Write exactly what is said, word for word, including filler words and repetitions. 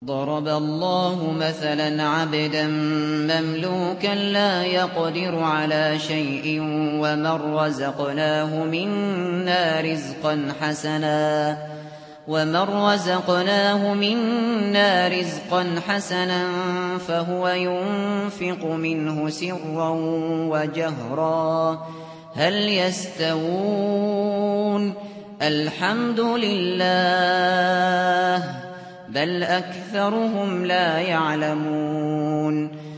ضرب الله مثلا عبدا مملوكا لا يقدر على شيء ومن رزقناه منا رزقا حسنا ومن رزقناه منا رزقا حسنا فهو ينفق منه سرا وجهرا هل يستوون الحمد لله بل أكثرهم لا يعلمون